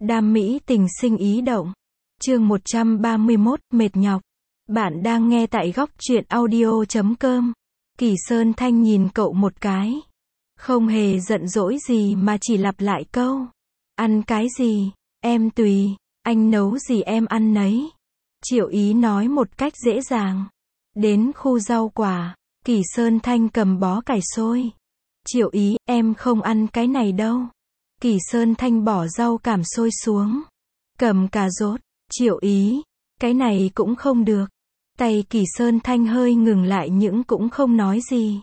Đam mỹ tình sinh ý động. Chương 131, mệt nhọc. Bạn đang nghe tại góc truyện audio.com. Kỳ Sơn Thanh nhìn cậu một cái. Không hề giận dỗi gì mà chỉ lặp lại câu. Ăn cái gì? Em tùy. Anh nấu gì em ăn nấy. Triệu Ý nói một cách dễ dàng. Đến khu rau quả, Kỳ Sơn Thanh cầm bó cải xôi. Triệu Ý, em không ăn cái này đâu. Kỳ Sơn Thanh bỏ rau cảm xôi xuống. Cầm cà rốt. Triệu Ý, cái này cũng không được. Tay Kỳ Sơn Thanh hơi ngừng lại nhưng cũng không nói gì.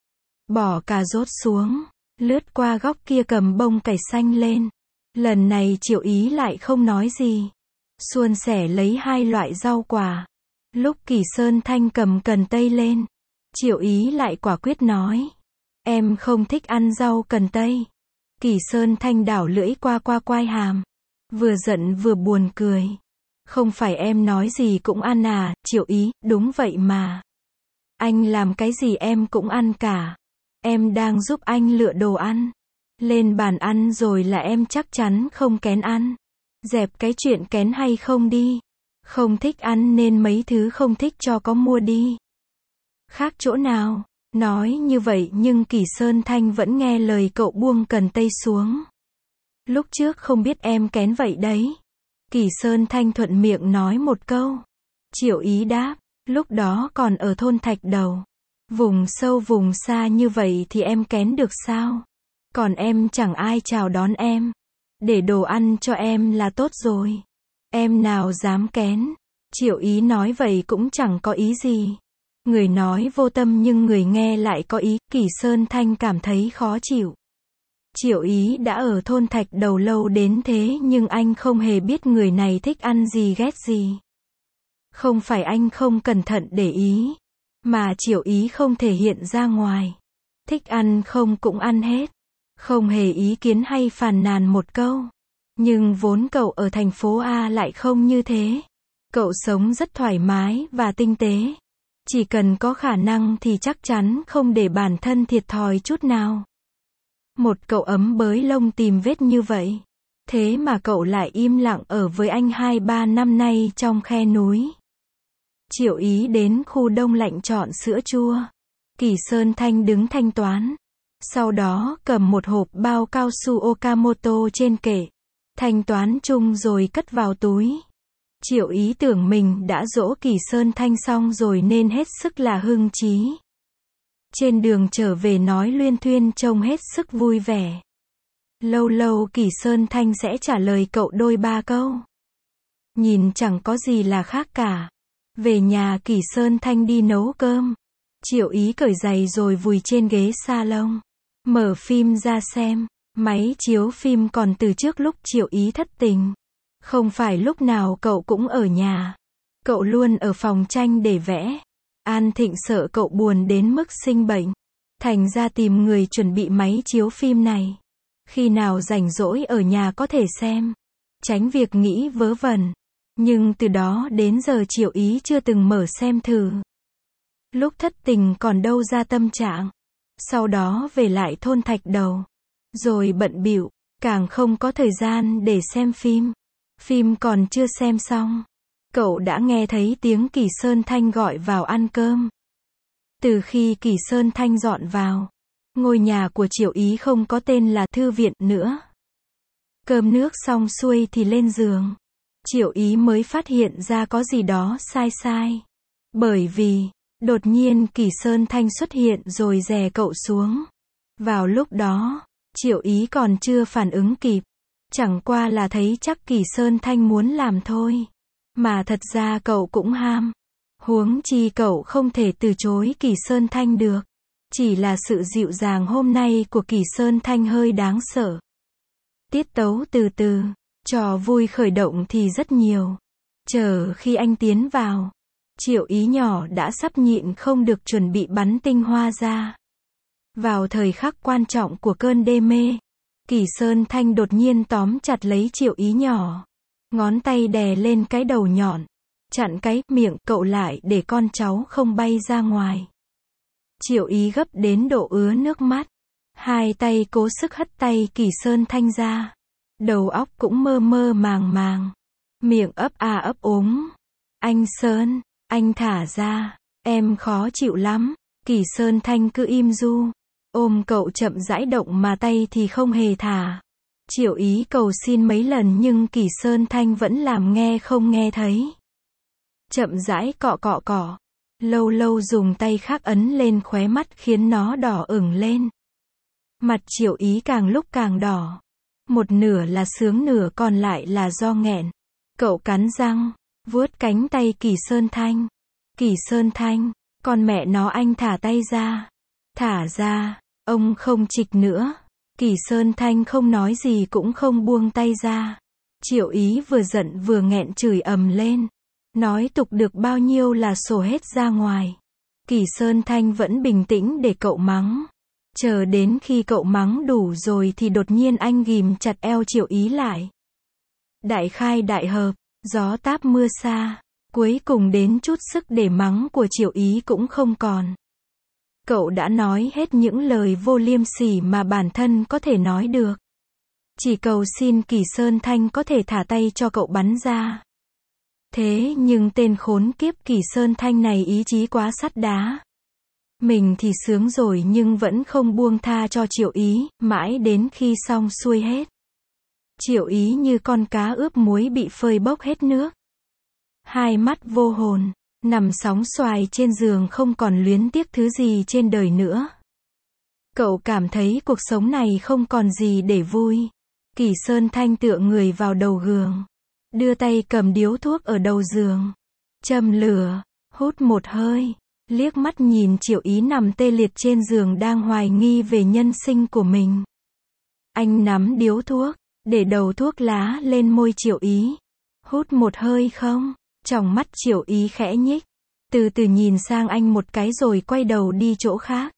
Bỏ cà rốt xuống, lướt qua góc kia cầm bông cải xanh lên. Lần này Triệu Ý lại không nói gì. Suôn sẻ lấy hai loại rau quả. Lúc Kỳ Sơn Thanh cầm cần tây lên, Triệu Ý lại quả quyết nói. Em không thích ăn rau cần tây. Kỳ Sơn Thanh đảo lưỡi qua quai hàm. Vừa giận vừa buồn cười. Không phải em nói gì cũng ăn à, Triệu Ý, đúng vậy mà. Anh làm cái gì em cũng ăn cả. Em đang giúp anh lựa đồ ăn. Lên bàn ăn rồi là em chắc chắn không kén ăn. Dẹp cái chuyện kén hay không đi. Không thích ăn nên mấy thứ không thích cho có mua đi. Khác chỗ nào? Nói như vậy nhưng Kỳ Sơn Thanh vẫn nghe lời cậu buông cần tây xuống. Lúc trước không biết em kén vậy đấy. Kỳ Sơn Thanh thuận miệng nói một câu. Triệu Ý đáp, lúc đó còn ở thôn Thạch Đầu. Vùng sâu vùng xa như vậy thì em kén được sao? Còn em chẳng ai chào đón em. Để đồ ăn cho em là tốt rồi. Em nào dám kén. Triệu Ý nói vậy cũng chẳng có ý gì. Người nói vô tâm nhưng người nghe lại có ý. Kỳ Sơn Thanh cảm thấy khó chịu. Triệu Ý đã ở thôn Thạch Đầu lâu đến thế nhưng anh không hề biết người này thích ăn gì ghét gì. Không phải anh không cẩn thận để ý, mà Triệu Ý không thể hiện ra ngoài. Thích ăn không cũng ăn hết. Không hề ý kiến hay phàn nàn một câu. Nhưng vốn cậu ở thành phố A lại không như thế. Cậu sống rất thoải mái và tinh tế. Chỉ cần có khả năng thì chắc chắn không để bản thân thiệt thòi chút nào. Một cậu ấm bới lông tìm vết như vậy. Thế mà cậu lại im lặng ở với anh 2-3 năm nay trong khe núi. Triệu Ý đến khu đông lạnh chọn sữa chua. Kỳ Sơn Thanh đứng thanh toán. Sau đó cầm một hộp bao cao su Okamoto trên kệ. Thanh toán chung rồi cất vào túi. Triệu Ý tưởng mình đã dỗ Kỳ Sơn Thanh xong rồi nên hết sức là hưng trí. Trên đường trở về nói luyên thuyên trông hết sức vui vẻ. Lâu lâu Kỳ Sơn Thanh sẽ trả lời cậu đôi ba câu. Nhìn chẳng có gì là khác cả. Về nhà Kỳ Sơn Thanh đi nấu cơm. Triệu Ý cởi giày rồi vùi trên ghế salon. Mở phim ra xem. Máy chiếu phim còn từ trước lúc Triệu Ý thất tình. Không phải lúc nào cậu cũng ở nhà. Cậu luôn ở phòng tranh để vẽ. An Thịnh sợ cậu buồn đến mức sinh bệnh. Thành ra tìm người chuẩn bị máy chiếu phim này. Khi nào rảnh rỗi ở nhà có thể xem. Tránh việc nghĩ vớ vẩn. Nhưng từ đó đến giờ Triệu Ý chưa từng mở xem thử. Lúc thất tình còn đâu ra tâm trạng. Sau đó về lại thôn Thạch Đầu. Rồi bận bịu, càng không có thời gian để xem phim. Phim còn chưa xem xong. Cậu đã nghe thấy tiếng Kỳ Sơn Thanh gọi vào ăn cơm. Từ khi Kỳ Sơn Thanh dọn vào, ngôi nhà của Triệu Ý không có tên là thư viện nữa. Cơm nước xong xuôi thì lên giường. Triệu Ý mới phát hiện ra có gì đó sai. Bởi vì, đột nhiên Kỳ Sơn Thanh xuất hiện rồi đè cậu xuống. Vào lúc đó, Triệu Ý còn chưa phản ứng kịp. Chẳng qua là thấy chắc Kỳ Sơn Thanh muốn làm thôi. Mà thật ra cậu cũng ham. Huống chi cậu không thể từ chối Kỳ Sơn Thanh được. Chỉ là sự dịu dàng hôm nay của Kỳ Sơn Thanh hơi đáng sợ. Tiết tấu từ từ, trò vui khởi động thì rất nhiều. Chờ khi anh tiến vào, Triệu Ý nhỏ đã sắp nhịn không được chuẩn bị bắn tinh hoa ra. Vào thời khắc quan trọng của cơn đê mê, Kỳ Sơn Thanh đột nhiên tóm chặt lấy Triệu Ý nhỏ. Ngón tay đè lên cái đầu nhọn. Chặn cái miệng cậu lại để con cháu không bay ra ngoài. Triệu Ý gấp đến độ ứa nước mắt. Hai tay cố sức hất tay Kỳ Sơn Thanh ra. Đầu óc cũng mơ mơ màng màng. Miệng ấp a ấp úng. Anh Sơn, anh thả ra, em khó chịu lắm. Kỳ Sơn Thanh cứ im du. Ôm cậu chậm rãi động mà tay thì không hề thả. Triệu Ý cầu xin mấy lần nhưng Kỳ Sơn Thanh vẫn làm nghe không nghe thấy. Chậm rãi cọ cọ cọ. Lâu lâu dùng tay khác ấn lên khóe mắt khiến nó đỏ ửng lên. Mặt Triệu Ý càng lúc càng đỏ. Một nửa là sướng nửa còn lại là do nghẹn. Cậu cắn răng, vuốt cánh tay Kỳ Sơn Thanh. Kỳ Sơn Thanh, con mẹ nó anh thả tay ra. Thả ra, ông không chịch nữa. Kỳ Sơn Thanh không nói gì cũng không buông tay ra. Triệu Ý vừa giận vừa nghẹn chửi ầm lên. Nói tục được bao nhiêu là sổ hết ra ngoài. Kỳ Sơn Thanh vẫn bình tĩnh để cậu mắng. Chờ đến khi cậu mắng đủ rồi thì đột nhiên anh ghìm chặt eo Triệu Ý lại. Đại khai đại hợp, gió táp mưa xa. Cuối cùng đến chút sức để mắng của Triệu Ý cũng không còn. Cậu đã nói hết những lời vô liêm sỉ mà bản thân có thể nói được. Chỉ cầu xin Kỳ Sơn Thanh có thể thả tay cho cậu bắn ra. Thế nhưng tên khốn kiếp Kỳ Sơn Thanh này ý chí quá sắt đá. Mình thì sướng rồi nhưng vẫn không buông tha cho Triệu Ý, mãi đến khi xong xuôi hết. Triệu Ý như con cá ướp muối bị phơi bốc hết nước. Hai mắt vô hồn, nằm sóng xoài trên giường không còn luyến tiếc thứ gì trên đời nữa. Cậu cảm thấy cuộc sống này không còn gì để vui. Kỳ Sơn Thanh tựa người vào đầu giường. Đưa tay cầm điếu thuốc ở đầu giường. Châm lửa, hút một hơi. Liếc mắt nhìn Triệu Ý nằm tê liệt trên giường đang hoài nghi về nhân sinh của mình. Anh nắm điếu thuốc, để đầu thuốc lá lên môi Triệu Ý. Hút một hơi không? Tròng mắt Triệu Ý khẽ nhích. Từ từ nhìn sang anh một cái rồi quay đầu đi chỗ khác.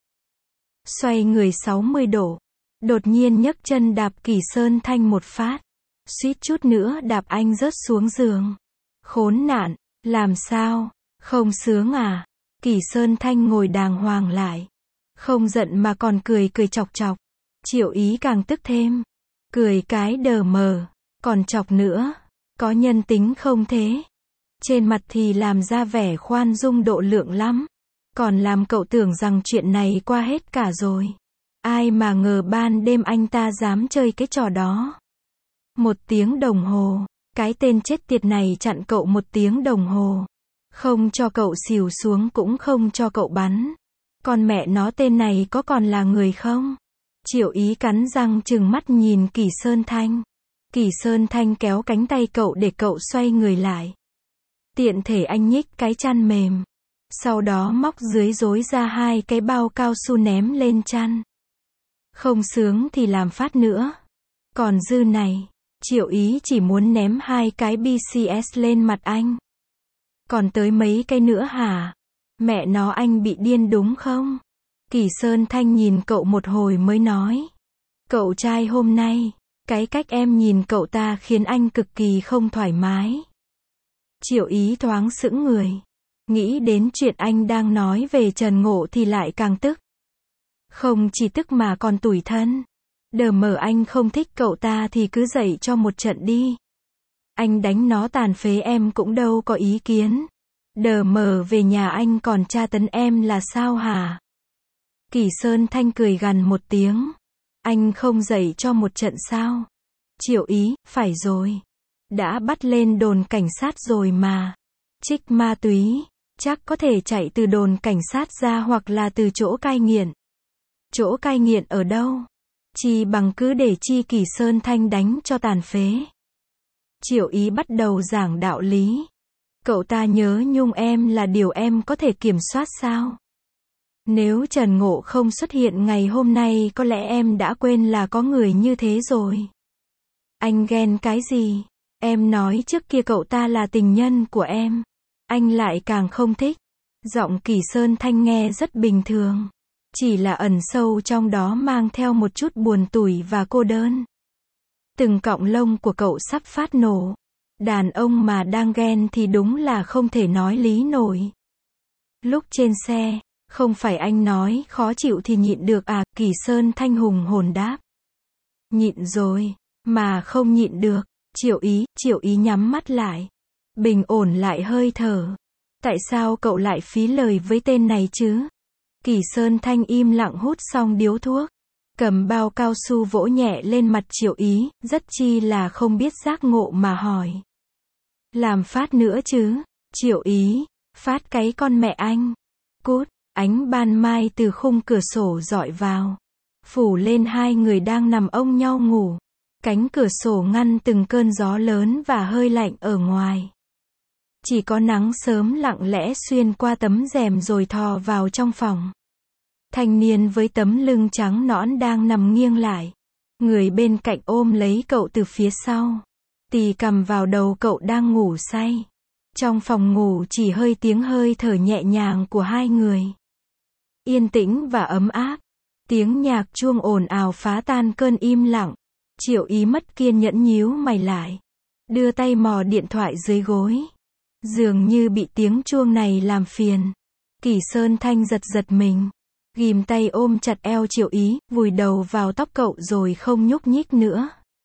Xoay người 60 độ. Đột nhiên nhấc chân đạp Kỳ Sơn Thanh một phát. Suýt chút nữa đạp anh rớt xuống giường. Khốn nạn, làm sao? Không sướng à? Kỳ Sơn Thanh ngồi đàng hoàng lại. Không giận mà còn cười cười chọc chọc. Triệu Ý càng tức thêm. Cười cái đờ mờ. Còn chọc nữa. Có nhân tính không thế? Trên mặt thì làm ra vẻ khoan dung độ lượng lắm. Còn làm cậu tưởng rằng chuyện này qua hết cả rồi. Ai mà ngờ ban đêm anh ta dám chơi cái trò đó. 1 tiếng đồng hồ. Cái tên chết tiệt này chặn cậu 1 tiếng đồng hồ. Không cho cậu xỉu xuống cũng không cho cậu bắn. Con mẹ nó tên này có còn là người không? Triệu Ý cắn răng trừng mắt nhìn Kỳ Sơn Thanh. Kỳ Sơn Thanh kéo cánh tay cậu để cậu xoay người lại. Tiện thể anh nhích cái chăn mềm. Sau đó móc dưới rối ra 2 cái bao cao su ném lên chăn. Không sướng thì làm phát nữa. Còn dư này, Triệu Ý chỉ muốn ném 2 cái BCS lên mặt anh. Còn tới mấy cái nữa hả? Mẹ nó anh bị điên đúng không? Kỳ Sơn Thanh nhìn cậu một hồi mới nói. Cậu trai hôm nay, cái cách em nhìn cậu ta khiến anh cực kỳ không thoải mái. Triệu Ý thoáng sững người. Nghĩ đến chuyện anh đang nói về Trần Ngộ thì lại càng tức. Không chỉ tức mà còn tủi thân. Đờ mờ anh không thích cậu ta thì cứ dạy cho một trận đi. Anh đánh nó tàn phế em cũng đâu có ý kiến. Đờ mờ về nhà anh còn tra tấn em là sao hả? Kỳ Sơn Thanh cười gằn một tiếng. Anh không dạy cho một trận sao? Triệu Ý, phải rồi. Đã bắt lên đồn cảnh sát rồi mà. Trích ma túy, chắc có thể chạy từ đồn cảnh sát ra hoặc là từ chỗ cai nghiện. Chỗ cai nghiện ở đâu? Chi bằng cứ để chi Kỳ Sơn Thanh đánh cho tàn phế. Triệu Ý bắt đầu giảng đạo lý. Cậu ta nhớ nhung em là điều em có thể kiểm soát sao? Nếu Trần Ngộ không xuất hiện ngày hôm nay có lẽ em đã quên là có người như thế rồi. Anh ghen cái gì? Em nói trước kia cậu ta là tình nhân của em. Anh lại càng không thích. Giọng Kỳ Sơn Thanh nghe rất bình thường. Chỉ là ẩn sâu trong đó mang theo một chút buồn tủi và cô đơn. Từng cọng lông của cậu sắp phát nổ. Đàn ông mà đang ghen thì đúng là không thể nói lý nổi. Lúc trên xe, không phải anh nói khó chịu thì nhịn được à? Kỳ Sơn Thanh hùng hồn đáp. Nhịn rồi, Mà không nhịn được. Triệu Ý nhắm mắt lại. Bình ổn lại hơi thở. Tại sao cậu lại phí lời với tên này chứ? Kỷ Sơn Thanh im lặng hút xong điếu thuốc. Cầm bao cao su vỗ nhẹ lên mặt Triệu Ý, rất chi là không biết giác ngộ mà hỏi. Làm phát nữa chứ? Triệu Ý, phát cái con mẹ anh. Cút, ánh ban mai từ khung cửa sổ rọi vào. Phủ lên hai người đang nằm ôm nhau ngủ. Cánh cửa sổ ngăn từng cơn gió lớn và hơi lạnh ở ngoài. Chỉ có nắng sớm lặng lẽ xuyên qua tấm rèm rồi thò vào trong phòng. Thanh niên với tấm lưng trắng nõn đang nằm nghiêng lại. Người bên cạnh ôm lấy cậu từ phía sau. Tì cầm vào đầu cậu đang ngủ say. Trong phòng ngủ chỉ tiếng hơi thở nhẹ nhàng của hai người. Yên tĩnh và ấm áp. Tiếng nhạc chuông ồn ào phá tan cơn im lặng. Triệu Ý mất kiên nhẫn nhíu mày lại. Đưa tay mò điện thoại dưới gối. Dường như bị tiếng chuông này làm phiền. Kỷ Sơn Thanh giật mình. Ghim tay ôm chặt eo Triệu Ý, vùi đầu vào tóc cậu rồi không nhúc nhích nữa.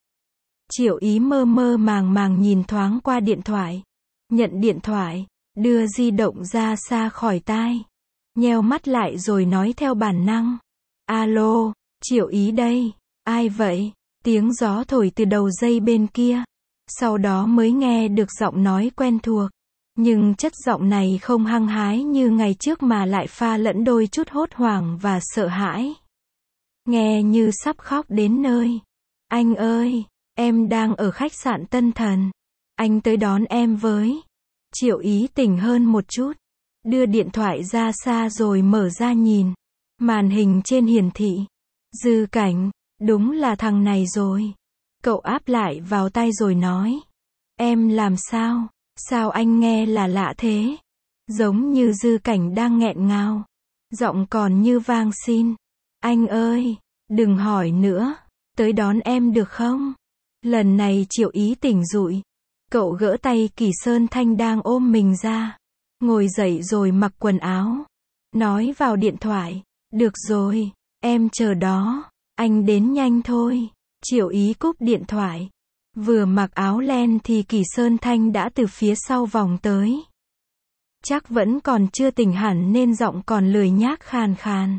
Triệu Ý mơ màng nhìn thoáng qua điện thoại. Nhận điện thoại, đưa di động ra xa khỏi tai. Nheo mắt lại rồi nói theo bản năng. Alo, Triệu Ý đây, ai vậy? Tiếng gió thổi từ đầu dây bên kia. Sau đó mới nghe được giọng nói quen thuộc. Nhưng chất giọng này không hăng hái như ngày trước mà lại pha lẫn đôi chút hốt hoảng và sợ hãi. Nghe như sắp khóc đến nơi. Anh ơi, em đang ở khách sạn Tân Thần. Anh tới đón em với. Triệu Ý tỉnh hơn một chút. Đưa điện thoại ra xa rồi mở ra nhìn. Màn hình trên hiển thị. Dư Cảnh, đúng là thằng này rồi. Cậu áp lại vào tai rồi nói. Em làm sao? Sao anh nghe là lạ thế? Giống như Dư Cảnh đang nghẹn ngào. Giọng còn như vang xin. Anh ơi, đừng hỏi nữa. Tới đón em được không? Lần này Triệu Ý tỉnh dụi. Cậu gỡ tay Kỷ Sơn Thanh đang ôm mình ra. Ngồi dậy rồi mặc quần áo. Nói vào điện thoại. Được rồi, em chờ đó. Anh đến nhanh thôi. Triệu Ý cúp điện thoại. Vừa mặc áo len thì Kỷ Sơn Thanh đã từ phía sau vòng tới. Chắc vẫn còn chưa tỉnh hẳn nên giọng còn lười nhác khàn khàn.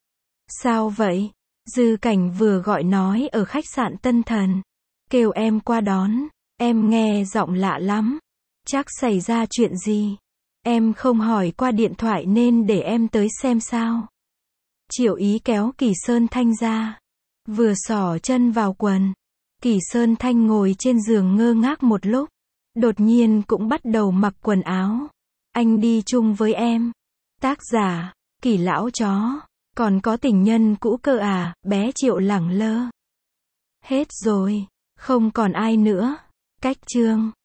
Sao vậy? Dư Cảnh vừa gọi nói ở khách sạn Tân Thần. Kêu em qua đón. Em nghe giọng lạ lắm. Chắc xảy ra chuyện gì? Em không hỏi qua điện thoại nên để em tới xem sao. Triệu Ý kéo Kỷ Sơn Thanh ra. Vừa xỏ chân vào quần. Kỷ Sơn Thanh ngồi trên giường ngơ ngác một lúc. Đột nhiên cũng bắt đầu mặc quần áo. Anh đi chung với em. Tác giả, Kỷ Lão Chó. Còn có tình nhân cũ cơ à, bé Triệu lẳng lơ. Hết rồi. Không còn ai nữa. Cách chương.